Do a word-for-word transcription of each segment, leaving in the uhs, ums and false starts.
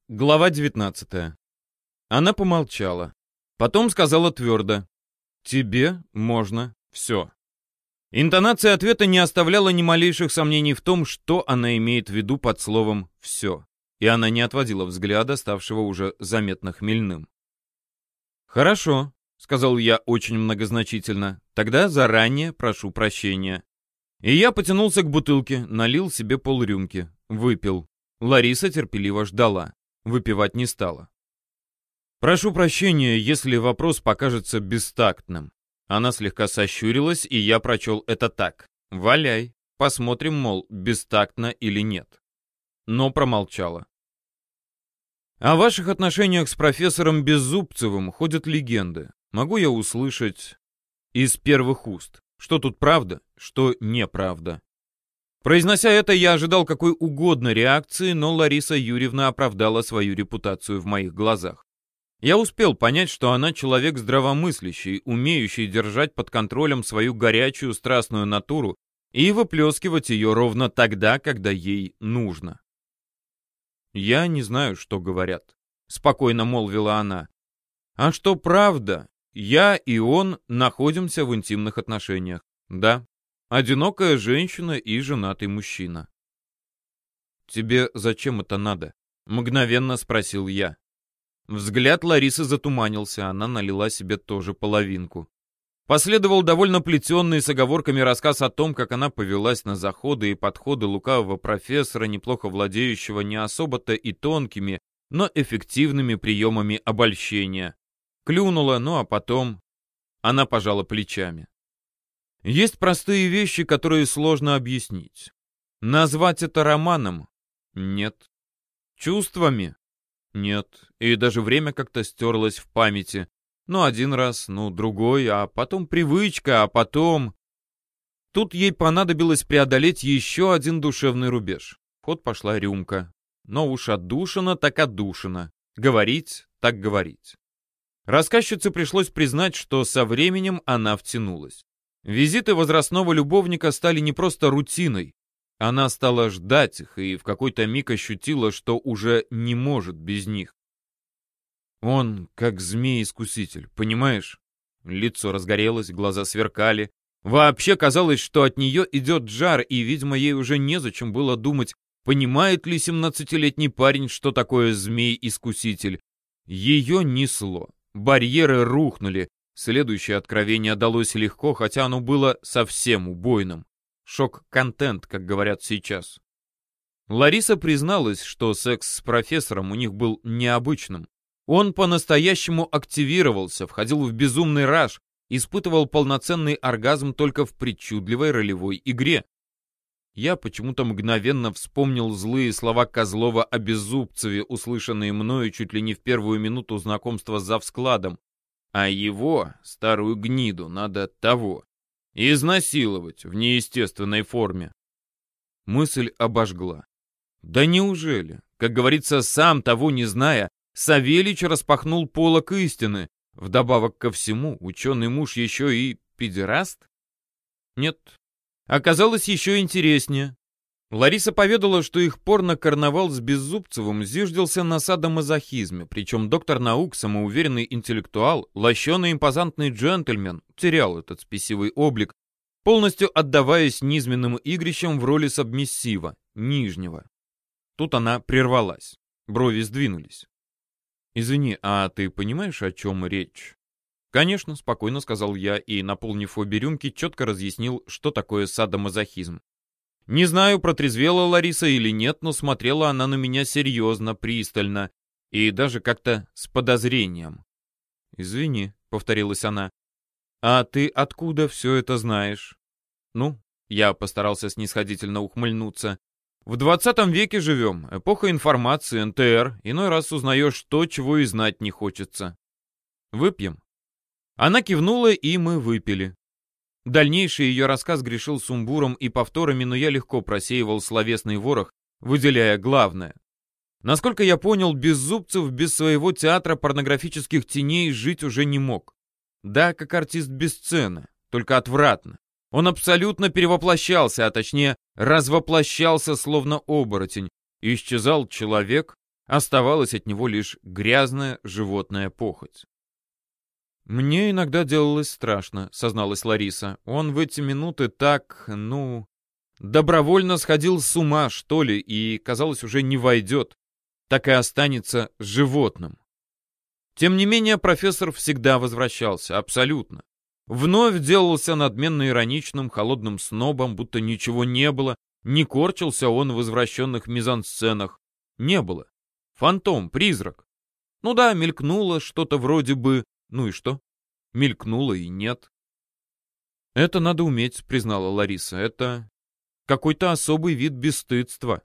Глава девятнадцатая. Она помолчала. Потом сказала твердо: «Тебе можно все». Интонация ответа не оставляла ни малейших сомнений в том, что она имеет в виду под словом «все». И она не отводила взгляда, ставшего уже заметно хмельным. «Хорошо», — сказал я очень многозначительно, — «тогда заранее прошу прощения». И я потянулся к бутылке, налил себе полрюмки, выпил. Лариса терпеливо ждала. Выпивать не стала. «Прошу прощения, если вопрос покажется бестактным». Она слегка сощурилась, и я прочел это так: «Валяй, посмотрим, мол, бестактно или нет». Но промолчала. «О ваших отношениях с профессором Беззубцевым ходят легенды. Могу я услышать из первых уст, что тут правда, что неправда?» Произнося это, я ожидал какой угодно реакции, но Лариса Юрьевна оправдала свою репутацию в моих глазах. Я успел понять, что она человек здравомыслящий, умеющий держать под контролем свою горячую страстную натуру и выплескивать ее ровно тогда, когда ей нужно. «Я не знаю, что говорят», — спокойно молвила она. «А что правда, я и он находимся в интимных отношениях. Да. Одинокая женщина и женатый мужчина». «Тебе зачем это надо?» — мгновенно спросил я. Взгляд Ларисы затуманился, она налила себе тоже половинку. Последовал довольно плетенный с оговорками рассказ о том, как она повелась на заходы и подходы лукавого профессора, неплохо владеющего не особо-то и тонкими, но эффективными приемами обольщения. Клюнула, ну а потом она пожала плечами. Есть простые вещи, которые сложно объяснить. Назвать это романом? Нет. Чувствами? Нет. И даже время как-то стерлось в памяти. Ну, один раз, ну, другой, а потом привычка, а потом... Тут ей понадобилось преодолеть еще один душевный рубеж. В ход пошла рюмка. Но уж отдушина так отдушина. Говорить так говорить. Рассказчице пришлось признать, что со временем она втянулась. Визиты возрастного любовника стали не просто рутиной. Она стала ждать их и в какой-то миг ощутила, что уже не может без них. Он как змей-искуситель, понимаешь? Лицо разгорелось, глаза сверкали. Вообще казалось, что от нее идет жар, и, видимо, ей уже незачем было думать, понимает ли семнадцатилетний парень, что такое змей-искуситель. Ее несло. Барьеры рухнули. Следующее откровение далось легко, хотя оно было совсем убойным. Шок-контент, как говорят сейчас. Лариса призналась, что секс с профессором у них был необычным. Он по-настоящему активировался, входил в безумный раж, испытывал полноценный оргазм только в причудливой ролевой игре. Я почему-то мгновенно вспомнил злые слова Козлова о Беззубцеве, услышанные мною чуть ли не в первую минуту знакомства с завскладом. А его, старую гниду, надо того, изнасиловать в неестественной форме. Мысль обожгла. Да неужели, как говорится, сам того не зная, Савельич распахнул полог истины? Вдобавок ко всему, ученый муж еще и педераст? Нет, оказалось еще интереснее. Лариса поведала, что их порно-карнавал с Беззубцевым зиждился на садомазохизме, причем доктор наук, самоуверенный интеллектуал, лощеный-импозантный джентльмен терял этот спесивый облик, полностью отдаваясь низменным игрищам в роли сабмиссива, нижнего. Тут она прервалась, брови сдвинулись. «Извини, а ты понимаешь, о чем речь?» «Конечно», — спокойно сказал я и, наполнив обе рюмки, четко разъяснил, что такое садомазохизм. Не знаю, протрезвела Лариса или нет, но смотрела она на меня серьезно, пристально и даже как-то с подозрением. «Извини», — повторилась она. «А ты откуда все это знаешь?» «Ну», — я постарался снисходительно ухмыльнуться, «в двадцатом веке живем, эпоха информации, эн тэ эр, иной раз узнаешь то, чего и знать не хочется. Выпьем?» Она кивнула, и мы выпили. Дальнейший ее рассказ грешил сумбуром и повторами, но я легко просеивал словесный ворох, выделяя главное. Насколько я понял, Беззубцев без своего театра порнографических теней жить уже не мог. Да, как артист без сцены, только отвратно. Он абсолютно перевоплощался, а точнее развоплощался, словно оборотень. Исчезал человек, Оставалась от него лишь грязная животная похоть. «Мне иногда делалось страшно», — созналась Лариса. «Он в эти минуты так, ну, добровольно сходил с ума, что ли, и, казалось, уже не войдет, так и останется животным». Тем не менее, профессор всегда возвращался, абсолютно. Вновь делался надменно ироничным, холодным снобом, будто ничего не было, не корчился он в извращенных мизансценах. Не было. Фантом, призрак. Ну да, мелькнуло что-то вроде бы... Ну и что? Мелькнуло и нет. «Это надо уметь», — признала Лариса. «Это какой-то особый вид бесстыдства».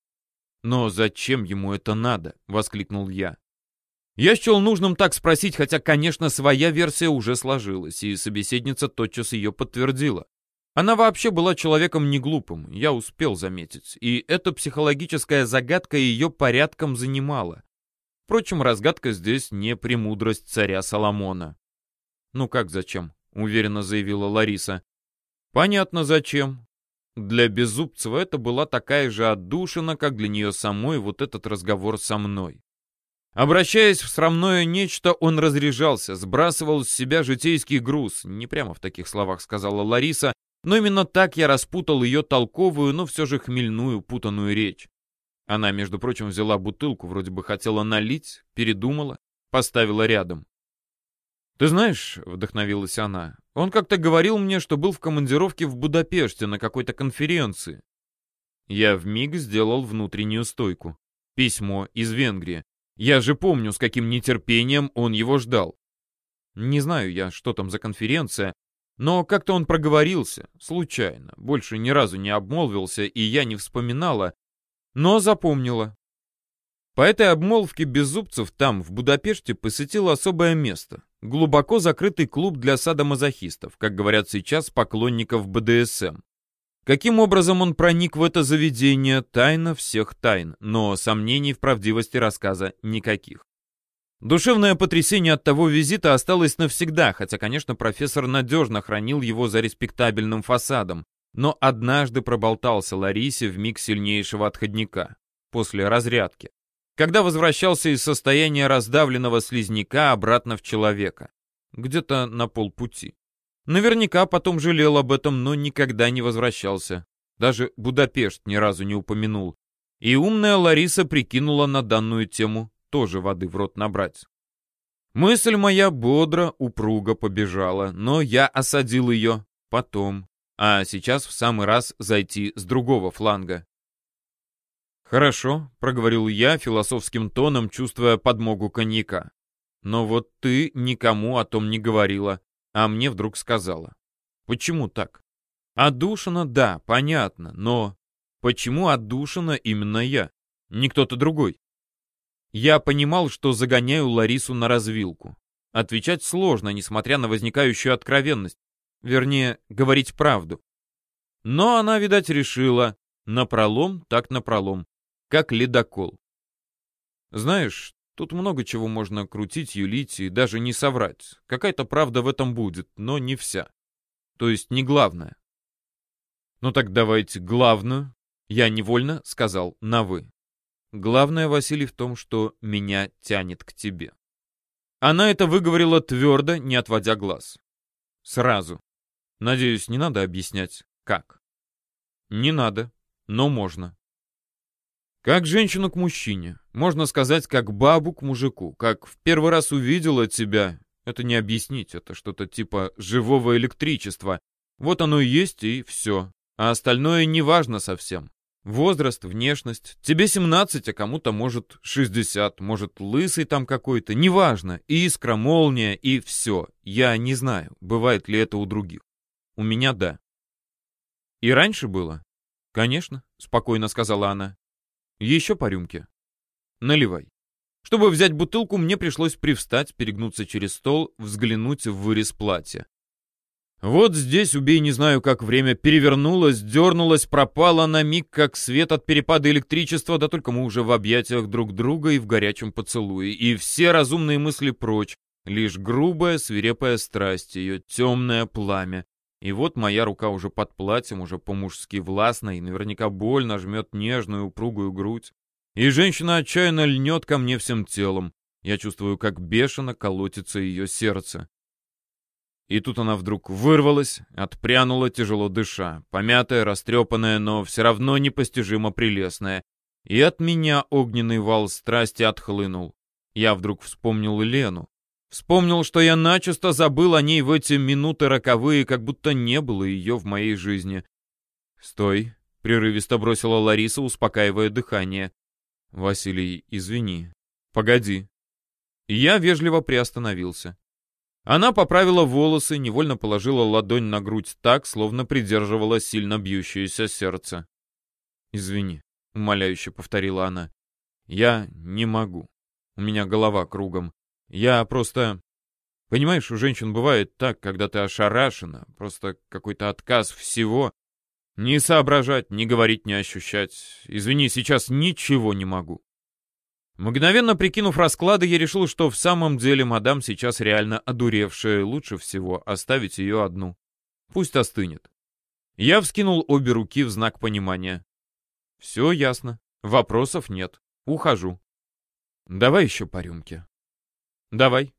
«Но зачем ему это надо?» — воскликнул я. Я счел нужным так спросить, хотя, конечно, своя версия уже сложилась, и собеседница тотчас ее подтвердила. Она вообще была человеком неглупым, я успел заметить, и эта психологическая загадка ее порядком занимала. Впрочем, разгадка здесь не премудрость царя Соломона. «Ну как зачем?» — уверенно заявила Лариса. «Понятно, зачем. Для Беззубцева это была такая же отдушина, как для нее самой вот этот разговор со мной. Обращаясь в срамное нечто, он разряжался, сбрасывал с себя житейский груз. Не прямо в таких словах сказала Лариса, но именно так я распутал ее толковую, но все же хмельную, путанную речь. Она, между прочим, взяла бутылку, вроде бы хотела налить, передумала, поставила рядом. «Ты знаешь», — вдохновилась она, — «он как-то говорил мне, что был в командировке в Будапеште на какой-то конференции». Я вмиг сделал внутреннюю стойку. Письмо из Венгрии. Я же помню, с каким нетерпением он его ждал. Не знаю я, что там за конференция, но как-то он проговорился, случайно, больше ни разу не обмолвился, и я не вспоминала, но запомнила. По этой обмолвке Беззубцев там, в Будапеште, посетил особое место. Глубоко закрытый клуб для садомазохистов, как говорят сейчас, поклонников бэ дэ эс эм. Каким образом он проник в это заведение, тайна всех тайн, но сомнений в правдивости рассказа никаких. Душевное потрясение от того визита осталось навсегда, хотя, конечно, профессор надежно хранил его за респектабельным фасадом, но однажды проболтался Ларисе в миг сильнейшего отходняка, после разрядки, когда возвращался из состояния раздавленного слизняка обратно в человека, где-то на полпути. Наверняка потом жалел об этом, но никогда не возвращался. Даже Будапешт ни разу не упомянул. И умная Лариса прикинула на данную тему тоже воды в рот набрать. Мысль моя бодро, упруго побежала, но я осадил ее потом, а сейчас в самый раз зайти с другого фланга. «Хорошо», — проговорил я философским тоном, чувствуя подмогу коньяка. «Но вот ты никому о том не говорила, а мне вдруг сказала. Почему так? Отдушина, да, понятно, но почему отдушина именно я, не кто-то другой?» Я понимал, что загоняю Ларису на развилку. Отвечать сложно, несмотря на возникающую откровенность. Вернее, говорить правду. Но она, видать, решила напролом, так напролом, как ледокол. Знаешь, тут много чего можно крутить, юлить и даже не соврать. Какая-то правда в этом будет, но не вся. То есть не главная. Ну так давайте главную. Я невольно сказал на «вы». Главное, Василий, в том, что меня тянет к тебе. Она это выговорила твердо, не отводя глаз. Сразу. Надеюсь, не надо объяснять, как. Не надо, но можно. Как женщину к мужчине. Можно сказать, как бабу к мужику. Как в первый раз увидела тебя. Это не объяснить, это что-то типа живого электричества. Вот оно и есть, и все. А остальное не важно совсем. Возраст, внешность. Тебе семнадцать, а кому-то, может, шестьдесят, может, лысый там какой-то. Неважно. Искра, молния и все. Я не знаю, бывает ли это у других. У меня да. И раньше было? Конечно, спокойно сказала она. Еще по рюмке. Наливай. Чтобы взять бутылку, мне пришлось привстать, перегнуться через стол, взглянуть в вырез платья. Вот здесь, убей, не знаю, как время перевернулось, дернулось, пропало на миг, как свет от перепада электричества, да только мы уже в объятиях друг друга и в горячем поцелуе. И все разумные мысли прочь, лишь грубая, свирепая страсть, ее темное пламя. И вот моя рука уже под платьем, уже по-мужски властно и наверняка больно жмет нежную, упругую грудь. И женщина отчаянно льнет ко мне всем телом. Я чувствую, как бешено колотится ее сердце. И тут она вдруг вырвалась, отпрянула, тяжело дыша, помятая, растрепанная, но все равно непостижимо прелестная. И от меня огненный вал страсти отхлынул. Я вдруг вспомнил Лену. Вспомнил, что я начисто забыл о ней в эти минуты роковые, как будто не было ее в моей жизни. «Стой!» — прерывисто бросила Лариса, успокаивая дыхание. «Василий, извини. Погоди». Я вежливо приостановился. Она поправила волосы, невольно положила ладонь на грудь так, словно придерживала сильно бьющееся сердце. «Извини», — умоляюще повторила она. «Я не могу. У меня голова кругом. Я просто... Понимаешь, у женщин бывает так, когда ты ошарашена, просто какой-то отказ всего. Не соображать, не говорить, не ощущать. Извини, сейчас ничего не могу». Мгновенно прикинув расклады, я решил, что в самом деле мадам сейчас реально одуревшая, лучше всего оставить ее одну. Пусть остынет. Я вскинул обе руки в знак понимания. Все ясно. Вопросов нет. Ухожу. Давай еще по рюмке. Давай.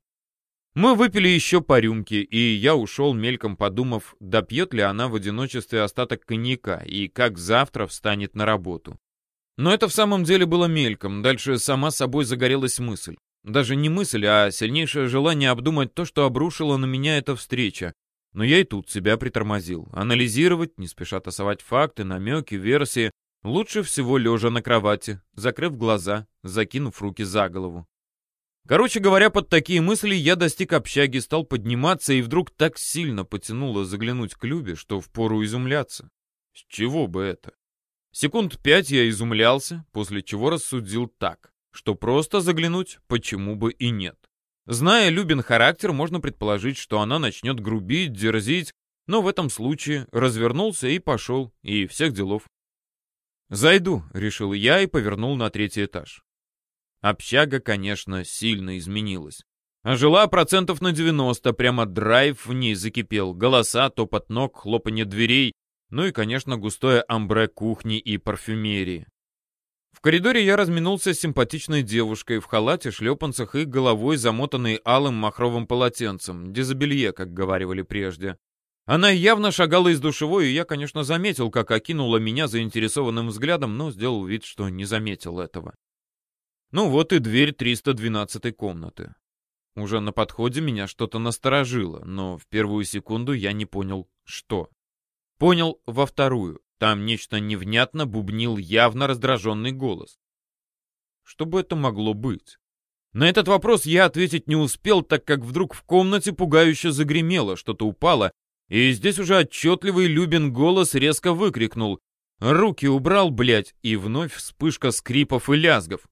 Мы выпили еще по рюмке, и я ушел, мельком подумав, допьет ли она в одиночестве остаток коньяка и как завтра встанет на работу. Но это в самом деле было мельком, дальше сама собой загорелась мысль. Даже не мысль, а сильнейшее желание обдумать то, что обрушила на меня эта встреча. Но я и тут себя притормозил. Анализировать, не спеша тасовать факты, намеки, версии, лучше всего лежа на кровати, закрыв глаза, закинув руки за голову. Короче говоря, под такие мысли я достиг общаги, стал подниматься, и вдруг так сильно потянуло заглянуть к Любе, что впору изумляться. С чего бы это? Секунд пять я изумлялся, после чего рассудил так, что просто заглянуть почему бы и нет. Зная Любин характер, можно предположить, что она начнет грубить, дерзить, но в этом случае развернулся и пошел, и всех делов. «Зайду», — решил я и повернул на третий этаж. Общага, конечно, сильно изменилась. А жила процентов на девяносто, прямо драйв в ней закипел, голоса, топот ног, хлопанье дверей, ну и, конечно, густое амбре кухни и парфюмерии. В коридоре я разминулся с симпатичной девушкой в халате, шлепанцах и головой, замотанной алым махровым полотенцем, дезобелье, как говаривали прежде. Она явно шагала из душевой, и я, конечно, заметил, как окинула меня заинтересованным взглядом, но сделал вид, что не заметил этого. Ну вот и дверь триста двенадцатой комнаты. Уже на подходе меня что-то насторожило, но в первую секунду я не понял, что. Понял во вторую. Там нечто невнятно бубнил явно раздраженный голос. Что бы это могло быть? На этот вопрос я ответить не успел, так как вдруг в комнате пугающе загремело, что-то упало, и здесь уже отчетливый Любин голос резко выкрикнул: «Руки убрал, блядь!» И вновь вспышка скрипов и лязгов.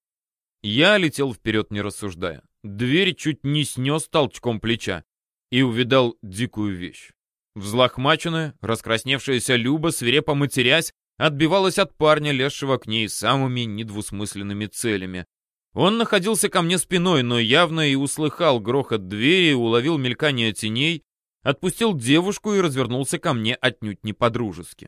Я летел вперед, не рассуждая. Дверь чуть не снес толчком плеча и увидал дикую вещь. Взлохмаченная, раскрасневшаяся Люба, свирепо матерясь, отбивалась от парня, лезшего к ней самыми недвусмысленными целями. Он находился ко мне спиной, но явно и услыхал грохот двери, уловил мелькание теней, отпустил девушку и развернулся ко мне отнюдь не по-дружески.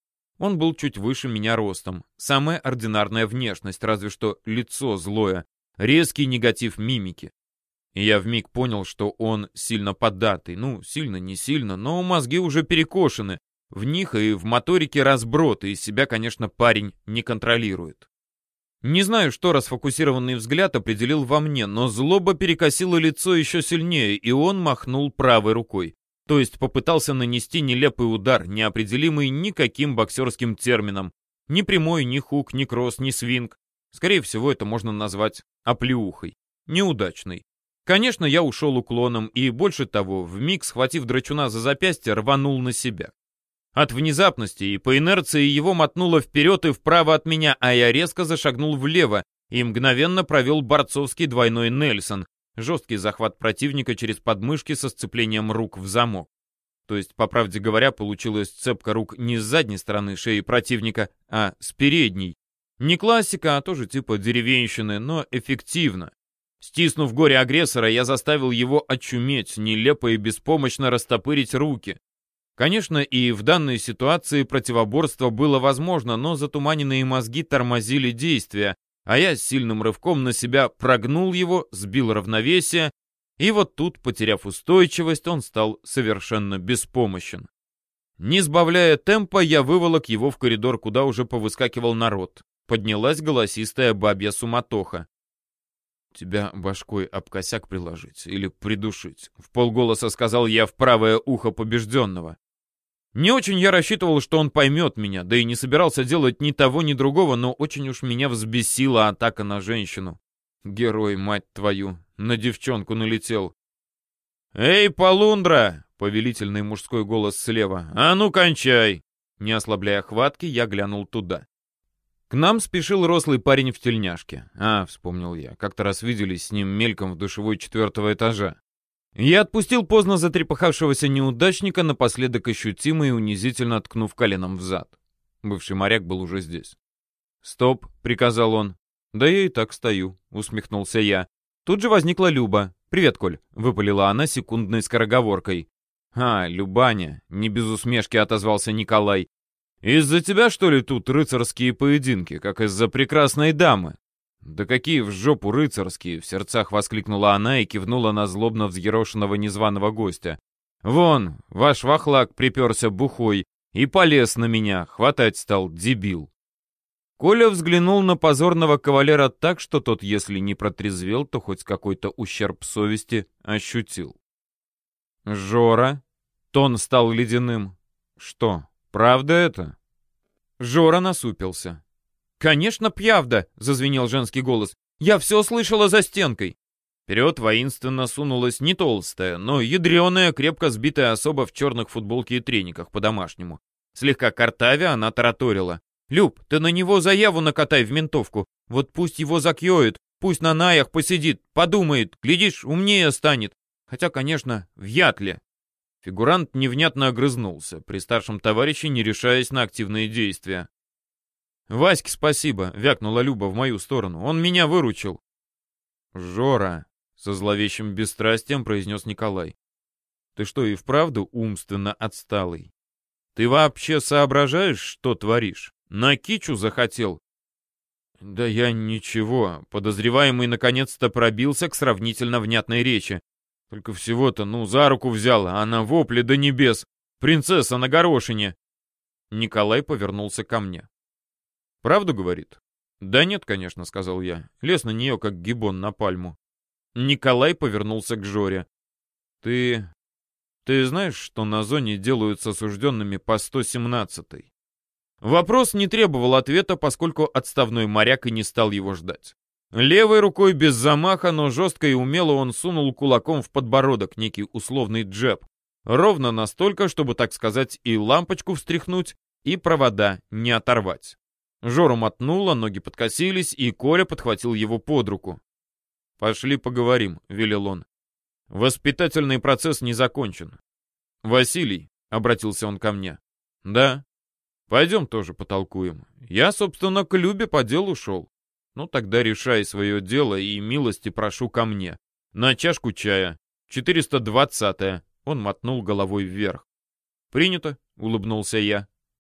Он был чуть выше меня ростом, самая ординарная внешность, разве что лицо злое, резкий негатив мимики. И я вмиг понял, что он сильно поддатый. Ну, сильно, не сильно, но мозги уже перекошены. В них и в моторике разброд, и себя, конечно, парень не контролирует. Не знаю, что расфокусированный взгляд определил во мне, но злоба перекосила лицо еще сильнее, и он махнул правой рукой. То есть попытался нанести нелепый удар, неопределимый никаким боксерским термином. Ни прямой, ни хук, ни кросс, ни свинг. Скорее всего, это можно назвать оплеухой. Неудачной. Конечно, я ушел уклоном и, больше того, вмиг, схватив драчуна за запястье, рванул на себя. От внезапности и по инерции его мотнуло вперед и вправо от меня, а я резко зашагнул влево и мгновенно провел борцовский двойной Нельсон, жесткий захват противника через подмышки со сцеплением рук в замок. То есть, по правде говоря, получилась цепка рук не с задней стороны шеи противника, а с передней. Не классика, а тоже типа деревенщины, но эффективно. Стиснув горе агрессора, я заставил его очуметь, нелепо и беспомощно растопырить руки. Конечно, и в данной ситуации противоборство было возможно, но затуманенные мозги тормозили действия, а я сильным рывком на себя прогнул его, сбил равновесие, и вот тут, потеряв устойчивость, он стал совершенно беспомощен. Не сбавляя темпа, я выволок его в коридор, куда уже повыскакивал народ. Поднялась голосистая бабья суматоха. «Тебя башкой об косяк приложить или придушить?» — вполголоса сказал я в правое ухо побежденного. Не очень я рассчитывал, что он поймет меня, да и не собирался делать ни того, ни другого, но очень уж меня взбесила атака на женщину. Герой, мать твою, на девчонку налетел. «Эй, полундра!» — повелительный мужской голос слева. «А ну, кончай!» Не ослабляя хватки, я глянул туда. К нам спешил рослый парень в тельняшке. А, вспомнил я, как-то раз виделись с ним мельком в душевой четвертого этажа. Я отпустил поздно затрепыхавшегося неудачника, напоследок ощутимо и унизительно ткнув коленом в зад. Бывший моряк был уже здесь. «Стоп!» — приказал он. «Да я и так стою», — усмехнулся я. Тут же возникла Люба. «Привет, Коль», — выпалила она секундной скороговоркой. «А, Любаня», — не без усмешки отозвался Николай. «Из-за тебя, что ли, тут рыцарские поединки, как из-за прекрасной дамы?» «Да какие в жопу рыцарские!» — в сердцах воскликнула она и кивнула на злобно взъерошенного незваного гостя. «Вон, ваш вахлак приперся бухой и полез на меня, хватать стал, дебил!» Коля взглянул на позорного кавалера так, что тот, если не протрезвел, то хоть какой-то ущерб совести ощутил. «Жора?» — тон стал ледяным. «Что, правда это?» Жора насупился. «Конечно, пьявда!» — зазвенел женский голос. «Я все слышала за стенкой!» Вперед воинственно сунулась не толстая, но ядреная, крепко сбитая особа в черных футболке и трениках по-домашнему. Слегка картавя она тараторила. «Люб, ты на него заяву накатай в ментовку. Вот пусть его закьёют, пусть на наях посидит, подумает, глядишь, умнее станет. Хотя, конечно, вряд ли». Фигурант невнятно огрызнулся, при старшем товарище не решаясь на активные действия. «Ваське спасибо», — вякнула Люба в мою сторону. «Он меня выручил». «Жора», — со зловещим бесстрастием произнес Николай. «Ты что, и вправду умственно отсталый? Ты вообще соображаешь, что творишь? На кичу захотел?» «Да я ничего», — подозреваемый наконец-то пробился к сравнительно внятной речи. «Только всего-то, ну, за руку взял, а она вопли до небес. Принцесса на горошине». Николай повернулся ко мне. «Правду говорит?» «Да нет, конечно», — сказал я. Лез на нее, как гиббон на пальму. Николай повернулся к Жоре. «Ты... ты знаешь, что на зоне делают с осужденными по сто семнадцатой?» Вопрос не требовал ответа, поскольку отставной моряк и не стал его ждать. Левой рукой без замаха, но жестко и умело он сунул кулаком в подбородок некий условный джеб. Ровно настолько, чтобы, так сказать, и лампочку встряхнуть, и провода не оторвать. Жору мотнуло, ноги подкосились, и Коля подхватил его под руку. «Пошли поговорим», — велел он. «Воспитательный процесс не закончен». «Василий», — обратился он ко мне. «Да». «Пойдем тоже потолкуем. Я, собственно, к Любе по делу шел. Ну тогда решай свое дело и милости прошу ко мне. На чашку чая. четыреста двадцатая». Он мотнул головой вверх. «Принято», — улыбнулся я.